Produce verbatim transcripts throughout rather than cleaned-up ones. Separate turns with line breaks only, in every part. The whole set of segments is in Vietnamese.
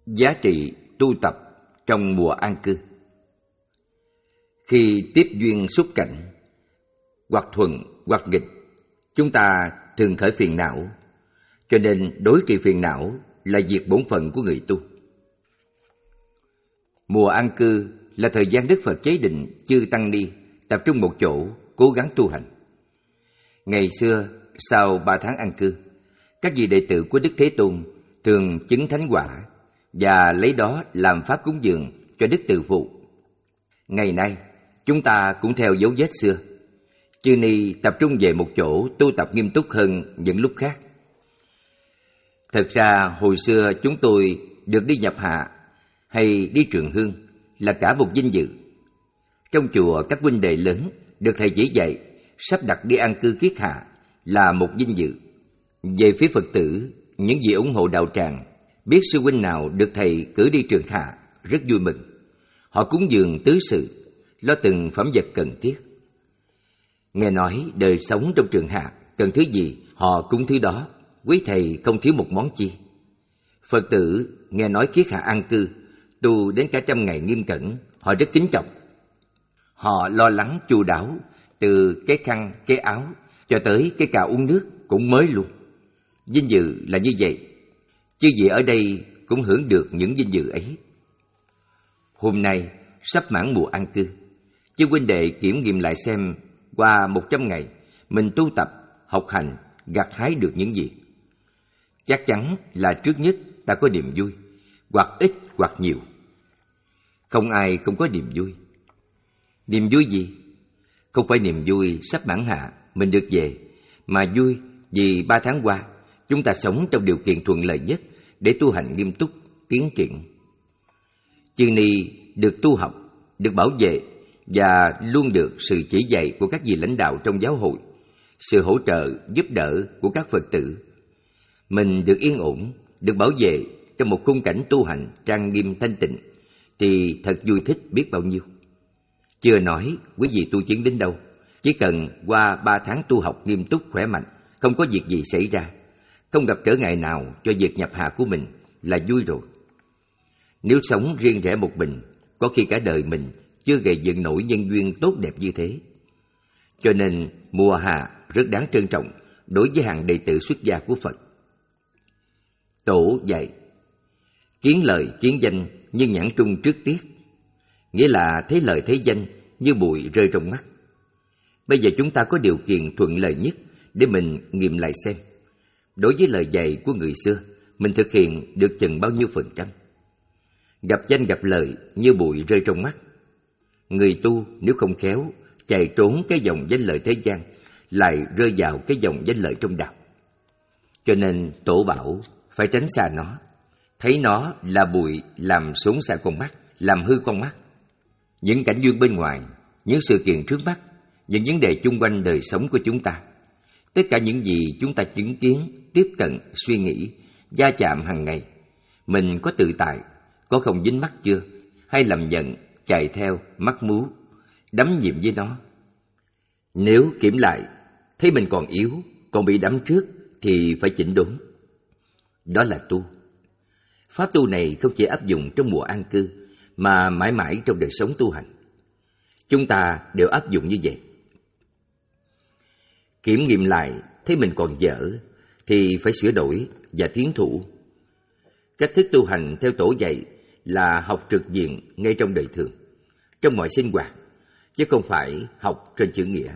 Giá trị tu tập trong mùa an cư. Khi tiếp duyên xúc cảnh, hoặc thuận hoặc nghịch, chúng ta thường khởi phiền não, cho nên đối trị phiền não là việc bổn phận của người tu. Mùa an cư là thời gian Đức Phật chế định chư tăng ni tập trung một chỗ, cố gắng tu hành. Ngày xưa, sau ba tháng an cư, các vị đệ tử của Đức Thế Tôn thường chứng thánh quả và lấy đó làm pháp cúng dường cho Đức Từ Phụ. Ngày nay, chúng ta cũng theo dấu vết xưa, chư ni tập trung về một chỗ tu tập nghiêm túc hơn những lúc khác. Thật ra, hồi xưa chúng tôi được đi nhập hạ hay đi trường hương là cả một vinh dự. Trong chùa, các huynh đệ lớn được thầy chỉ dạy sắp đặt đi an cư kiết hạ là một vinh dự. Về phía Phật tử, những vị ủng hộ đạo tràng biết sư huynh nào được thầy cử đi trường hạ rất vui mừng. Họ cúng dường tứ sự, lo từng phẩm vật cần thiết. Nghe nói đời sống trong trường hạ cần thứ gì, họ cúng thứ đó. Quý thầy không thiếu một món chi. Phật tử nghe nói kiết hạ an cư tu đến cả trăm ngày nghiêm cẩn, họ rất kính trọng. Họ lo lắng chu đáo, từ cái khăn, cái áo cho tới cái cà uống nước cũng mới luôn. Vinh dự là như vậy, chư vị ở đây cũng hưởng được những vinh dự ấy. Hôm nay sắp mãn mùa an cư, chư huynh đệ kiểm nghiệm lại xem qua một trăm ngày mình tu tập, học hành, gặt hái được những gì. Chắc chắn là trước nhất ta có niềm vui, hoặc ít hoặc nhiều. Không ai không có niềm vui. Niềm vui gì? Không phải niềm vui sắp mãn hạ mình được về, mà vui vì ba tháng qua chúng ta sống trong điều kiện thuận lợi nhất để tu hành nghiêm túc, tiến triển. Chư ni được tu học, được bảo vệ và luôn được sự chỉ dạy của các vị lãnh đạo trong giáo hội, sự hỗ trợ, giúp đỡ của các Phật tử. Mình được yên ổn, được bảo vệ trong một khung cảnh tu hành trang nghiêm thanh tịnh thì thật vui thích biết bao nhiêu. Chưa nói quý vị tu chứng đến đâu, chỉ cần qua ba tháng tu học nghiêm túc khỏe mạnh, không có việc gì xảy ra, không gặp trở ngại nào cho việc nhập hạ của mình là vui rồi. Nếu sống riêng rẽ một mình, có khi cả đời mình chưa gây dựng nổi nhân duyên tốt đẹp như thế. Cho nên mùa hạ rất đáng trân trọng đối với hàng đệ tử xuất gia của Phật. Tổ dạy kiến lợi kiến danh như nhãn trung trước tiết, nghĩa là thấy lợi thấy danh như bụi rơi trong mắt. Bây giờ chúng ta có điều kiện thuận lợi nhất để mình nghiệm lại xem, đối với lời dạy của người xưa, mình thực hiện được chừng bao nhiêu phần trăm. Gặp danh gặp lợi như bụi rơi trong mắt. Người tu nếu không khéo, chạy trốn cái dòng danh lợi thế gian, lại rơi vào cái dòng danh lợi trong đạo. Cho nên tổ bảo phải tránh xa nó. Thấy nó là bụi làm xốn xả con mắt, làm hư con mắt. Những cảnh duyên bên ngoài, những sự kiện trước mắt, những vấn đề chung quanh đời sống của chúng ta, tất cả những gì chúng ta chứng kiến, tiếp cận, suy nghĩ, va chạm hàng ngày, mình có tự tại, có không dính mắc chưa, hay lầm giận, chạy theo, mắc mú, đắm nhiễm với nó. Nếu kiểm lại, thấy mình còn yếu, còn bị đắm trước, thì phải chỉnh đốn. Đó là tu. Pháp tu này không chỉ áp dụng trong mùa an cư, mà mãi mãi trong đời sống tu hành. Chúng ta đều áp dụng như vậy. Kiểm nghiệm lại, thấy mình còn dở, thì phải sửa đổi và tiến thủ. Cách thức tu hành theo tổ dạy là học trực diện ngay trong đời thường, trong mọi sinh hoạt, chứ không phải học trên chữ nghĩa.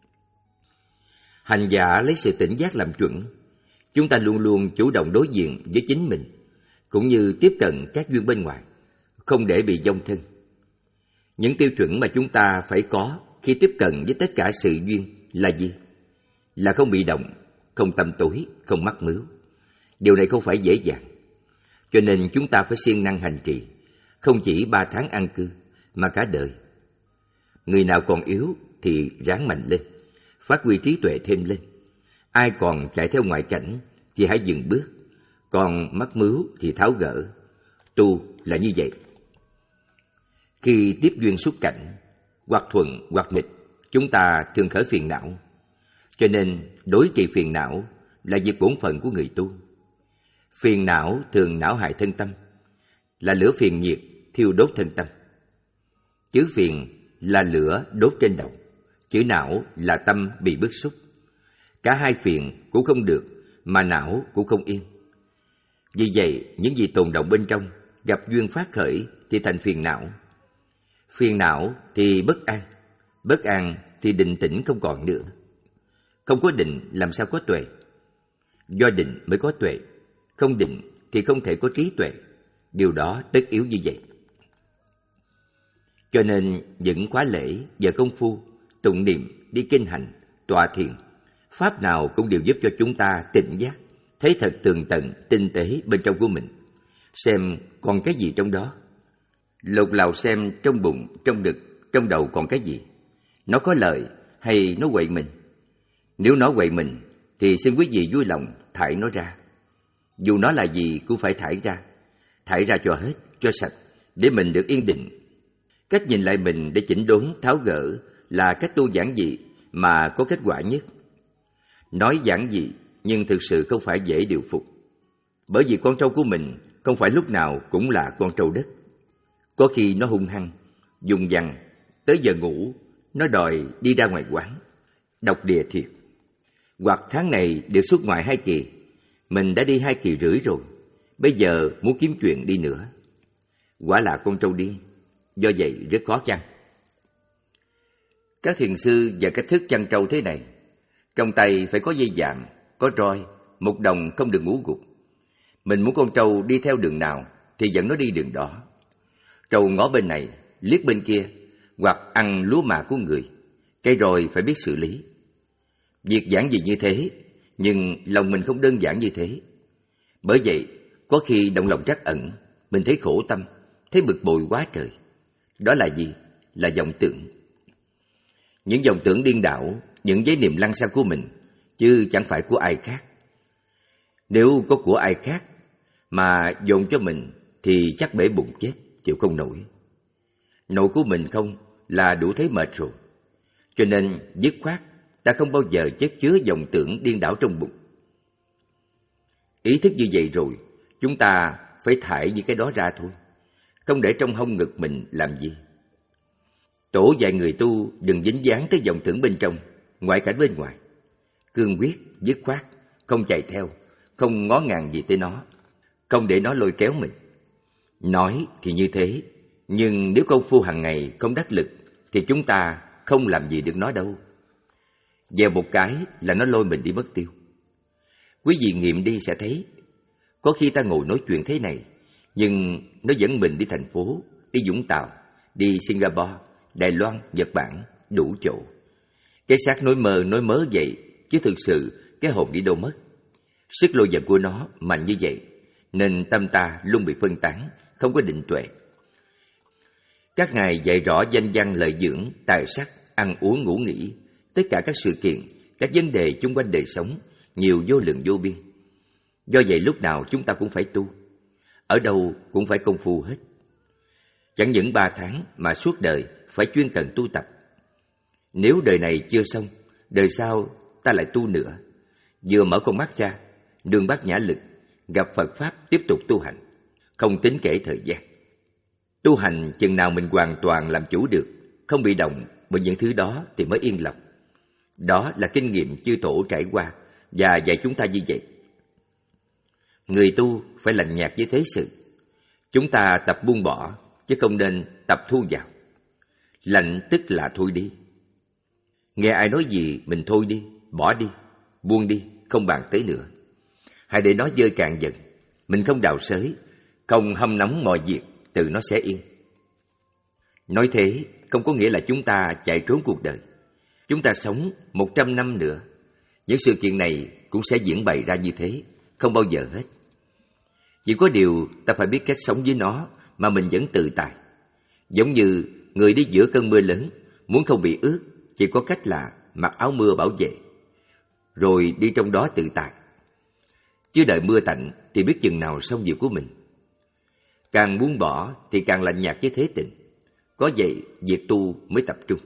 Hành giả lấy sự tỉnh giác làm chuẩn. Chúng ta luôn luôn chủ động đối diện với chính mình, cũng như tiếp cận các duyên bên ngoài, không để bị vong thân. Những tiêu chuẩn mà chúng ta phải có khi tiếp cận với tất cả sự duyên là gì? Là không bị động, không tâm tối, không mắc mứu. Điều này không phải dễ dàng. Cho nên chúng ta phải siêng năng hành trì, không chỉ ba tháng an cư, mà cả đời. Người nào còn yếu thì ráng mạnh lên, phát huy trí tuệ thêm lên. Ai còn chạy theo ngoại cảnh thì hãy dừng bước, còn mắc mứu thì tháo gỡ. Tu là như vậy. Khi tiếp duyên xúc cảnh, hoặc thuận hoặc nghịch, chúng ta thường khởi phiền não. Cho nên đối trị phiền não là việc bổn phận của người tu. Phiền não thường não hại thân tâm. là lửa phiền nhiệt thiêu đốt thân tâm. Chữ phiền là lửa đốt trên đầu, chữ não là tâm bị bức xúc. Cả hai phiền cũng không được, mà não cũng không yên. Vì vậy, những gì tồn động bên trong gặp duyên phát khởi thì thành phiền não. Phiền não thì bất an, bất an thì định tĩnh không còn nữa. Không có định làm sao có tuệ? Do định mới có tuệ, không định thì không thể có trí tuệ. Điều đó tất yếu như vậy. Cho nên những khóa lễ, giờ công phu, tụng niệm, đi kinh hành, tọa thiền, pháp nào cũng đều giúp cho chúng ta tỉnh giác, thấy thật tường tận, tinh tế bên trong của mình. Xem còn cái gì trong đó. Lục lạo xem trong bụng, trong ngực, trong đầu còn cái gì. Nó có lợi hay nó quậy mình? Nếu nó quậy mình thì xin quý vị vui lòng thải nó ra. Dù nó là gì cũng phải thải ra. Thải ra cho hết, cho sạch, để mình được yên định. Cách nhìn lại mình để chỉnh đốn, tháo gỡ là cách tu giản dị mà có kết quả nhất. Nói giản dị nhưng thực sự không phải dễ điều phục. Bởi vì con trâu của mình không phải lúc nào cũng là con trâu đất. Có khi nó hung hăng, dùng dằng, tới giờ ngủ, nó đòi đi ra ngoài quán. Độc địa thiệt. Hoặc tháng này được xuất ngoại hai kỳ, mình đã đi hai kỳ rưỡi rồi, bây giờ muốn kiếm chuyện đi nữa. Quả là con trâu điên, do vậy rất khó chăn. Các thiền sư và cách thức chăn trâu thế này, trong tay phải có dây dạm, có roi, một đồng không được ngủ gục. Mình muốn con trâu đi theo đường nào thì dẫn nó đi đường đó. Trâu ngó bên này, liếc bên kia, hoặc ăn lúa mạ của người, cái rồi phải biết xử lý. Việc giản dị như thế, nhưng lòng mình không đơn giản như thế. Bởi vậy, có khi động lòng trắc ẩn, mình thấy khổ tâm, thấy bực bội quá trời. Đó là gì? Là vọng tưởng. Những vọng tưởng điên đảo, những giấy niệm lăng xăng của mình, chứ chẳng phải của ai khác. Nếu có của ai khác mà dồn cho mình thì chắc bể bụng chết, chịu không nổi. Nội của mình không là đủ thấy mệt rồi. Cho nên dứt khoát ta không bao giờ chất chứa vọng tưởng điên đảo trong bụng. Ý thức như vậy rồi, chúng ta phải thải những cái đó ra thôi, không để trong hông ngực mình làm gì. Tổ dạy người tu đừng dính dáng tới vọng tưởng bên trong, ngoại cảnh bên ngoài. Cương quyết, dứt khoát, không chạy theo, không ngó ngàng gì tới nó, không để nó lôi kéo mình. Nói thì như thế, nhưng nếu công phu hàng ngày không đắc lực thì chúng ta không làm gì được nó đâu. Dèo một cái là nó lôi mình đi mất tiêu. Quý vị nghiệm đi sẽ thấy, có khi ta ngồi nói chuyện thế này, nhưng nó dẫn mình đi thành phố, đi Vũng Tàu, đi Singapore, Đài Loan, Nhật Bản, đủ chỗ. Cái xác nói mơ nói mớ vậy, chứ thực sự cái hồn đi đâu mất. Sức lôi dẫn của nó mạnh như vậy, nên tâm ta luôn bị phân tán, không có định tuệ. Các ngài dạy rõ danh văn lợi dưỡng, tài sắc, ăn uống ngủ nghỉ, tất cả các sự kiện, các vấn đề chung quanh đời sống, nhiều vô lượng vô biên. Do vậy lúc nào chúng ta cũng phải tu, ở đâu cũng phải công phu hết. Chẳng những ba tháng mà suốt đời phải chuyên cần tu tập. Nếu đời này chưa xong, đời sau ta lại tu nữa. Vừa mở con mắt ra, đường bát nhã lực, gặp Phật Pháp tiếp tục tu hành, không tính kể thời gian. Tu hành chừng nào mình hoàn toàn làm chủ được, không bị động bởi những thứ đó thì mới yên lòng. Đó là kinh nghiệm chư tổ trải qua và dạy chúng ta như vậy. Người tu phải lạnh nhạt với thế sự. Chúng ta tập buông bỏ, chứ không nên tập thu vào. Lạnh tức là thôi đi. Nghe ai nói gì mình thôi đi, bỏ đi, buông đi, không bàn tới nữa. Hãy để nó dơi cạn dần. Mình không đào xới, không hâm nóng mọi việc, từ nó sẽ yên. Nói thế không có nghĩa là chúng ta chạy trốn cuộc đời. Chúng ta sống một trăm năm nữa, những sự kiện này cũng sẽ diễn bày ra như thế, không bao giờ hết. Chỉ có điều ta phải biết cách sống với nó mà mình vẫn tự tại. Giống như người đi giữa cơn mưa lớn, muốn không bị ướt, chỉ có cách là mặc áo mưa bảo vệ, rồi đi trong đó tự tại. Chứ đợi mưa tạnh thì biết chừng nào xong việc của mình. Càng buông bỏ thì càng lạnh nhạt với thế tình. Có vậy việc tu mới tập trung.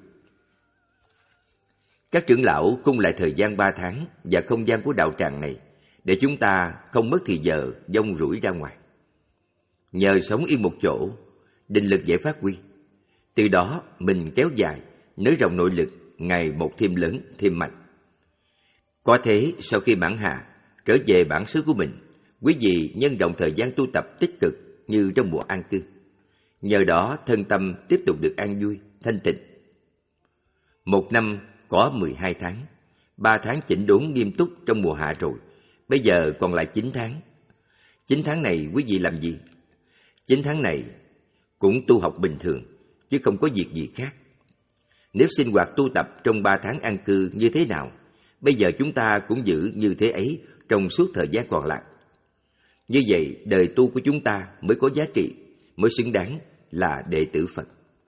Các trưởng lão cung lại thời gian ba tháng và không gian của đạo tràng này để chúng ta không mất thì giờ dông rủi ra ngoài. Nhờ sống yên một chỗ, định lực dễ phát huy. Từ đó mình kéo dài, nới rộng nội lực ngày một thêm lớn, thêm mạnh. Có thế, sau khi mãn hạ, trở về bản xứ của mình, quý vị nhân rộng thời gian tu tập tích cực như trong mùa an cư. Nhờ đó thân tâm tiếp tục được an vui, thanh tịnh. Một năm có mười hai tháng, ba tháng chỉnh đốn nghiêm túc trong mùa hạ rồi, bây giờ còn lại chín tháng. Chín tháng này quý vị làm gì? Chín tháng này cũng tu học bình thường, chứ không có việc gì khác. Nếu sinh hoạt tu tập trong ba tháng an cư như thế nào, bây giờ chúng ta cũng giữ như thế ấy trong suốt thời gian còn lại. Như vậy, đời tu của chúng ta mới có giá trị, mới xứng đáng là đệ tử Phật.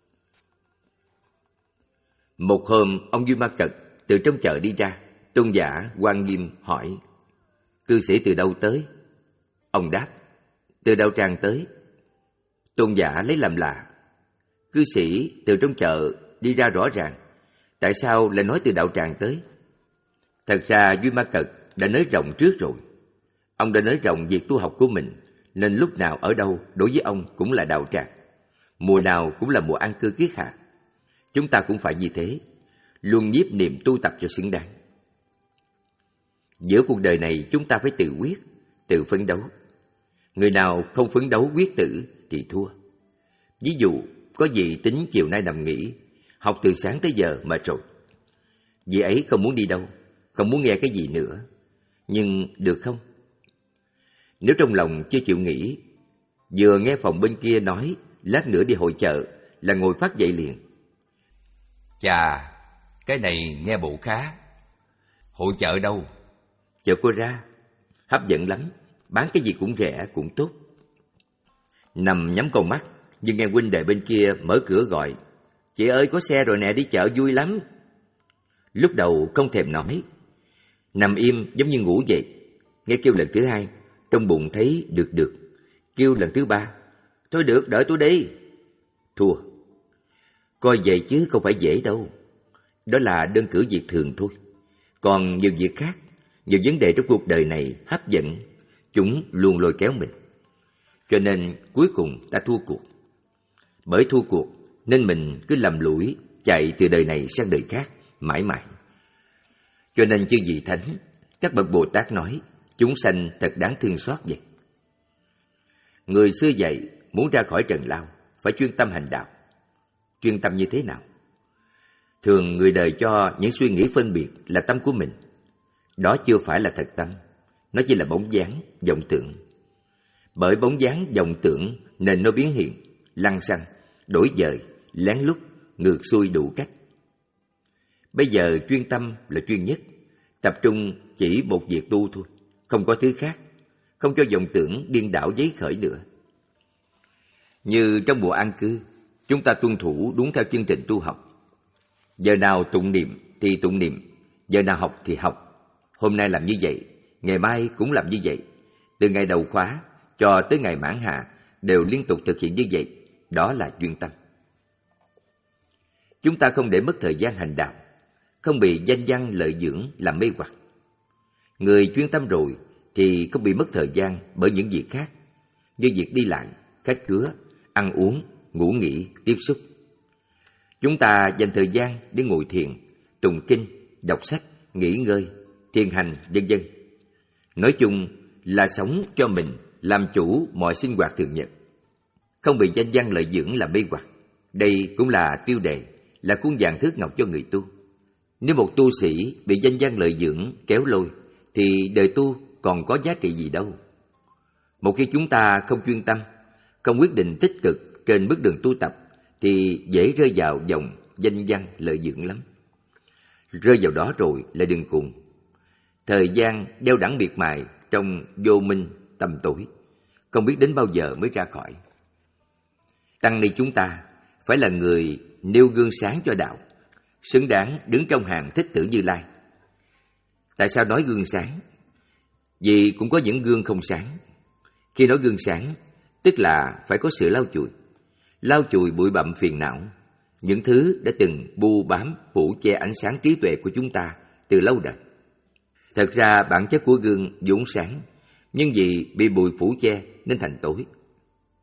Một hôm, ông Duy Ma Cật từ trong chợ đi ra, tôn giả Quan Nghiêm hỏi: cư sĩ từ đâu tới? Ông đáp: từ Đạo Tràng tới. Tôn giả lấy làm lạ: cư sĩ từ trong chợ đi ra rõ ràng, tại sao lại nói từ Đạo Tràng tới? Thật ra Duy Ma Cật đã nới rộng trước rồi. Ông đã nới rộng việc tu học của mình, nên lúc nào ở đâu đối với ông cũng là đạo tràng. Mùa nào cũng là mùa an cư kiết hạ. Chúng ta cũng phải như thế, luôn nhiếp niệm tu tập cho xứng đáng. Giữa cuộc đời này chúng ta phải tự quyết, tự phấn đấu. Người nào không phấn đấu quyết tử thì thua. Ví dụ, có vị tính chiều nay nằm nghỉ, học từ sáng tới giờ mệt rồi. Vị ấy không muốn đi đâu, không muốn nghe cái gì nữa. Nhưng được không? Nếu trong lòng chưa chịu nghỉ, vừa nghe phòng bên kia nói lát nữa đi hội chợ là ngồi phát dậy liền. Chà, cái này nghe bộ khá. Hội chợ đâu? Chợ Cô Ra. Hấp dẫn lắm, bán cái gì cũng rẻ, cũng tốt. Nằm nhắm con mắt, nhưng nghe huynh đệ bên kia mở cửa gọi: chị ơi, có xe rồi nè, đi chợ vui lắm. Lúc đầu không thèm nói, nằm im giống như ngủ vậy. Nghe kêu lần thứ hai, trong bụng thấy được được. Kêu lần thứ ba, thôi được, đợi tôi đi. Thua. Coi vậy chứ không phải dễ đâu. Đó là đơn cử việc thường thôi. Còn nhiều việc khác, nhiều vấn đề trong cuộc đời này hấp dẫn, chúng luôn lôi kéo mình. Cho nên cuối cùng ta thua cuộc. Bởi thua cuộc nên mình cứ lầm lũi chạy từ đời này sang đời khác mãi mãi. Cho nên chư vị thánh, các bậc Bồ Tát nói chúng sanh thật đáng thương xót vậy. Người xưa dạy muốn ra khỏi trần lao phải chuyên tâm hành đạo. Chuyên tâm như thế nào? Thường người đời cho những suy nghĩ phân biệt là tâm của mình. Đó chưa phải là thật tâm, nó chỉ là bóng dáng, vọng tưởng. Bởi bóng dáng, vọng tưởng nên nó biến hiện, lăng xăng, đổi dời, lén lút, ngược xuôi đủ cách. Bây giờ chuyên tâm là chuyên nhất, tập trung chỉ một việc tu thôi, không có thứ khác, không cho vọng tưởng điên đảo giấy khởi nữa. Như trong mùa an cư, chúng ta tuân thủ đúng theo chương trình tu học. Giờ nào tụng niệm thì tụng niệm, giờ nào học thì học. Hôm nay làm như vậy, ngày mai cũng làm như vậy. Từ ngày đầu khóa cho tới ngày mãn hạ đều liên tục thực hiện như vậy. Đó là chuyên tâm. Chúng ta không để mất thời gian hành đạo, không bị danh văn lợi dưỡng làm mê hoặc. Người chuyên tâm rồi thì không bị mất thời gian bởi những việc khác, như việc đi lại, khách khứa, ăn uống, ngủ nghỉ, tiếp xúc. Chúng ta dành thời gian để ngồi thiền, tụng kinh, đọc sách, nghỉ ngơi, thiền hành, vân vân. Nói chung là sống cho mình, làm chủ mọi sinh hoạt thường nhật, không bị danh văn lợi dưỡng làm mê hoặc. Đây cũng là tiêu đề, là khuôn vàng thước ngọc cho người tu. Nếu một tu sĩ bị danh văn lợi dưỡng kéo lôi, thì đời tu còn có giá trị gì đâu. Một khi chúng ta không chuyên tâm, không quyết định tích cực trên bước đường tu tập, thì dễ rơi vào dòng danh văn lợi dưỡng lắm. Rơi vào đó rồi là đường cùng. Thời gian đeo đẳng miệt mài trong vô minh tầm tối, không biết đến bao giờ mới ra khỏi. Tăng ni chúng ta phải là người nêu gương sáng cho đạo, xứng đáng đứng trong hàng Thích Tử Như Lai. Tại sao nói gương sáng? Vì cũng có những gương không sáng. Khi nói gương sáng, tức là phải có sự lau chùi, lau chùi bụi bặm phiền não, những thứ đã từng bu bám phủ che ánh sáng trí tuệ của chúng ta từ lâu đời. Thật ra bản chất của gương vốn sáng, nhưng vì bị bụi phủ che nên thành tối.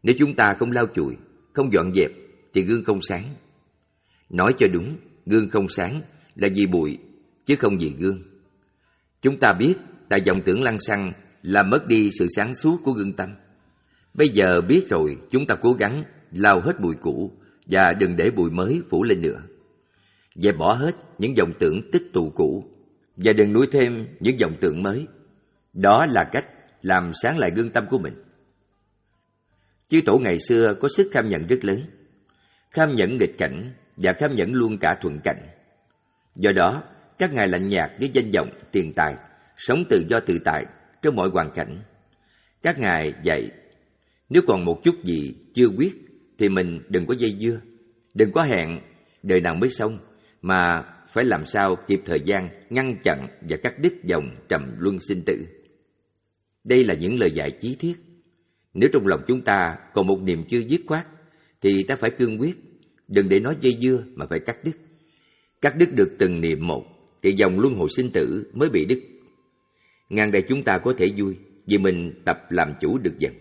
Nếu chúng ta không lau chùi, không dọn dẹp, thì gương không sáng. Nói cho đúng, gương không sáng là vì bụi, chứ không vì gương. Chúng ta biết tại vọng tưởng lăng xăng làm mất đi sự sáng suốt của gương tâm. Bây giờ biết rồi, chúng ta cố gắng lau hết bụi cũ và đừng để bụi mới phủ lên nữa. Dẹp bỏ hết những vọng tưởng tích tụ cũ và đừng nuôi thêm những vọng tưởng mới. Đó là cách làm sáng lại gương tâm của mình. Chư tổ ngày xưa có sức kham nhẫn rất lớn, kham nhẫn nghịch cảnh và kham nhẫn luôn cả thuận cảnh. Do đó, các ngài lạnh nhạt với danh vọng, tiền tài, sống tự do tự tại trong mọi hoàn cảnh. Các ngài dạy, nếu còn một chút gì chưa quyết thì mình đừng có dây dưa, đừng có hẹn đời nào mới xong, mà phải làm sao kịp thời gian ngăn chặn và cắt đứt dòng trầm luân sinh tử. Đây là những lời dạy chí thiết. Nếu trong lòng chúng ta còn một niềm chưa dứt khoát thì ta phải cương quyết, đừng để nó dây dưa mà phải cắt đứt. Cắt đứt được từng niệm một thì dòng luân hồi sinh tử mới bị đứt. Ngàn đời chúng ta có thể vui vì mình tập làm chủ được dần.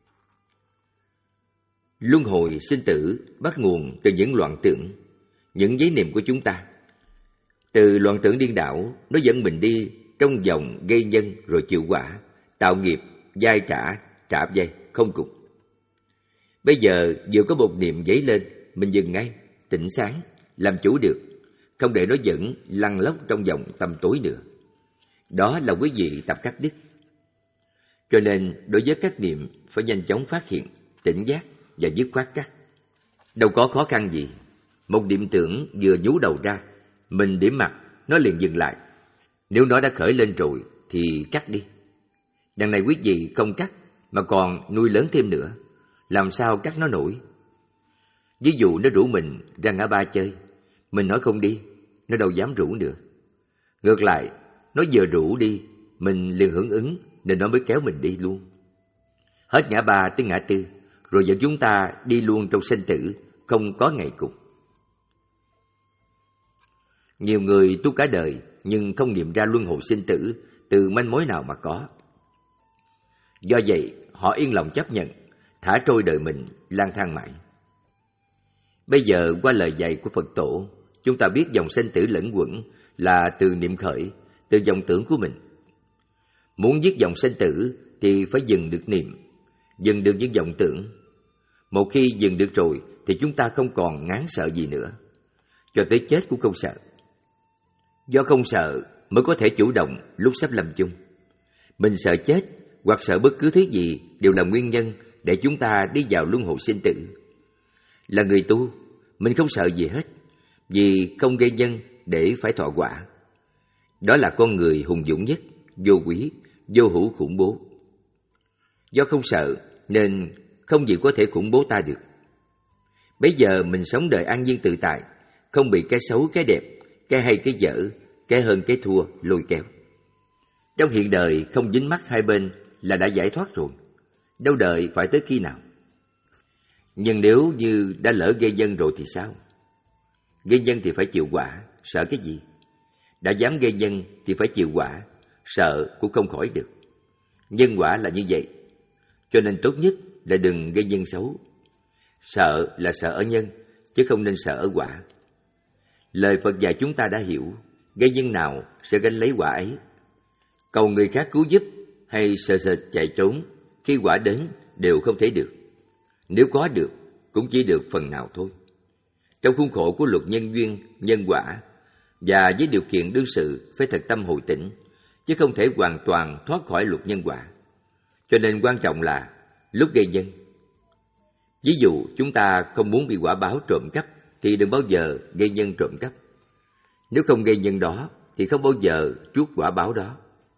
Luân hồi sinh tử bắt nguồn từ những loạn tưởng, những giấy niệm của chúng ta. Từ loạn tưởng điên đảo, nó dẫn mình đi trong vòng gây nhân rồi chịu quả, tạo nghiệp, dai trả, trả dây, không cùng. Bây giờ vừa có một niệm dấy lên, mình dừng ngay, tỉnh sáng, làm chủ được, không để nó dẫn lăn lóc trong vòng tăm tối nữa. Đó là quý vị tập cắt đứt. Cho nên đối với các niệm phải nhanh chóng phát hiện, tỉnh giác và dứt khoát cắt. Đâu có khó khăn gì. Một niệm tưởng vừa nhú đầu ra, mình điểm mặt, nó liền dừng lại. Nếu nó đã khởi lên rồi thì cắt đi. Đằng này quý vị không cắt mà còn nuôi lớn thêm nữa, làm sao cắt nó nổi? Ví dụ nó rủ mình ra ngã ba chơi, mình nói không đi, nó đâu dám rủ nữa. Ngược lại, nó vừa rủ đi, mình liền hưởng ứng nên nó mới kéo mình đi luôn. Hết ngã ba tới ngã tư, rồi dẫn chúng ta đi luôn trong sinh tử, không có ngày cùng. Nhiều người tu cả đời nhưng không nghiệm ra luân hồi sinh tử từ manh mối nào mà có. Do vậy, họ yên lòng chấp nhận, thả trôi đời mình lang thang mãi. Bây giờ qua lời dạy của Phật Tổ, chúng ta biết dòng sinh tử lẫn quẩn là từ niệm khởi, từ dòng tưởng của mình. Muốn dứt dòng sinh tử thì phải dừng được niệm, dừng được những vọng tưởng. Một khi dừng được rồi thì chúng ta không còn ngán sợ gì nữa, cho tới chết cũng không sợ. Do không sợ mới có thể chủ động lúc sắp lâm chung. Mình sợ chết hoặc sợ bất cứ thứ gì đều là nguyên nhân để chúng ta đi vào luân hồi sinh tử. Là người tu, mình không sợ gì hết, vì không gây nhân để phải thọ quả. Đó là con người hùng dũng nhất, vô quý, vô hữu khủng bố. Do không sợ nên không gì có thể khủng bố ta được. Bây giờ mình sống đời an nhiên tự tại, không bị cái xấu cái đẹp, cái hay cái dở, cái hơn cái thua lôi kéo. Trong hiện đời không dính mắc hai bên là đã giải thoát rồi, đâu đợi phải tới khi nào. Nhưng nếu như đã lỡ gây nhân rồi thì sao? Gây nhân thì phải chịu quả, sợ cái gì? Đã dám gây nhân thì phải chịu quả, sợ cũng không khỏi được. Nhân quả là như vậy, cho nên tốt nhất là đừng gây nhân xấu. Sợ là sợ ở nhân, chứ không nên sợ ở quả. Lời Phật dạy chúng ta đã hiểu, gây nhân nào sẽ gánh lấy quả ấy. Cầu người khác cứu giúp hay sợ sợ chạy trốn, khi quả đến đều không thể được. Nếu có được, cũng chỉ được phần nào thôi. Trong khuôn khổ của luật nhân duyên, nhân quả, và với điều kiện đương sự phải thật tâm hồi tỉnh, chứ không thể hoàn toàn thoát khỏi luật nhân quả. Cho nên quan trọng là lúc gây nhân. Ví dụ chúng ta không muốn bị quả báo trộm cắp thì đừng bao giờ gây nhân trộm cắp. Nếu không gây nhân đó thì không bao giờ chuốc quả báo đó.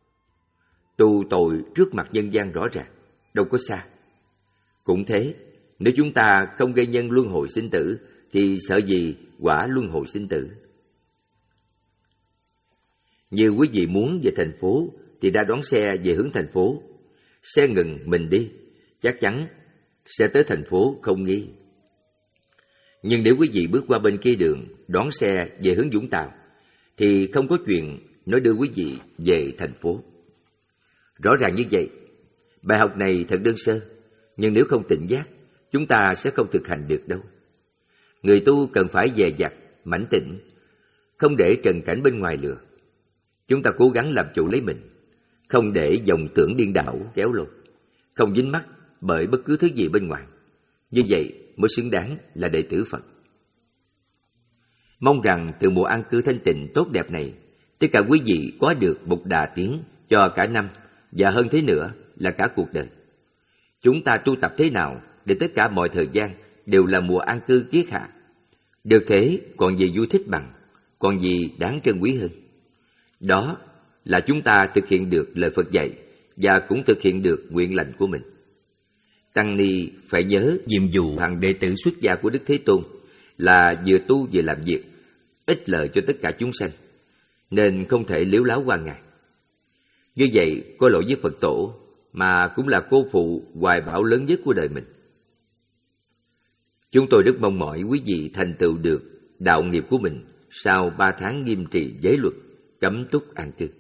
Tu tội trước mặt nhân gian rõ ràng, đâu có xa. Cũng thế, nếu chúng ta không gây nhân luân hồi sinh tử thì sợ gì quả luân hồi sinh tử. Như quý vị muốn về thành phố thì đã đón xe về hướng thành phố. Xe ngừng mình đi, chắc chắn sẽ tới thành phố không nghi. Nhưng nếu quý vị bước qua bên kia đường, đón xe về hướng Vũng Tàu, thì không có chuyện nó đưa quý vị về thành phố. Rõ ràng như vậy, bài học này thật đơn sơ, nhưng nếu không tỉnh giác, chúng ta sẽ không thực hành được đâu. Người tu cần phải dè dặt, mãnh tịnh, không để trần cảnh bên ngoài lừa. Chúng ta cố gắng làm chủ lấy mình, không để dòng tưởng điên đảo kéo lôi, không dính mắc bởi bất cứ thứ gì bên ngoài. Như vậy mới xứng đáng là đệ tử Phật. Mong rằng từ mùa an cư thanh tịnh tốt đẹp này, tất cả quý vị có được một đà tiến cho cả năm và hơn thế nữa là cả cuộc đời. Chúng ta tu tập thế nào để tất cả mọi thời gian đều là mùa an cư kiết hạ. Được thế còn gì vui thích bằng, còn gì đáng trân quý hơn. Đó là chúng ta thực hiện được lời Phật dạy và cũng thực hiện được nguyện lành của mình. Tăng ni phải nhớ nhiệm vụ hàng đệ tử xuất gia của Đức Thế Tôn là vừa tu vừa làm việc, ích lợi cho tất cả chúng sanh, nên không thể liếu láo qua ngày. Như vậy có lỗi với Phật Tổ, mà cũng là cô phụ hoài bão lớn nhất của đời mình. Chúng tôi rất mong mỏi quý vị thành tựu được đạo nghiệp của mình sau ba tháng nghiêm trì giới luật, cấm túc an cư.